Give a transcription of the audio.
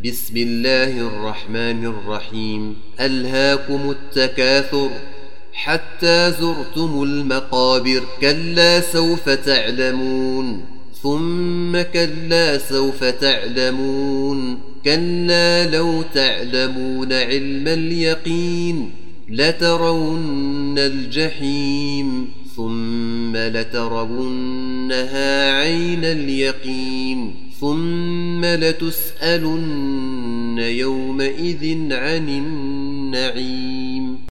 بسم الله الرحمن الرحيم. ألهاكم التكاثر حتى زرتم المقابر. كلا سوف تعلمون ثم كلا سوف تعلمون. كلا لو تعلمون علم اليقين لترون الجحيم ثم لترونها عين اليقين ثم لتسألن يومئذ عن النعيم.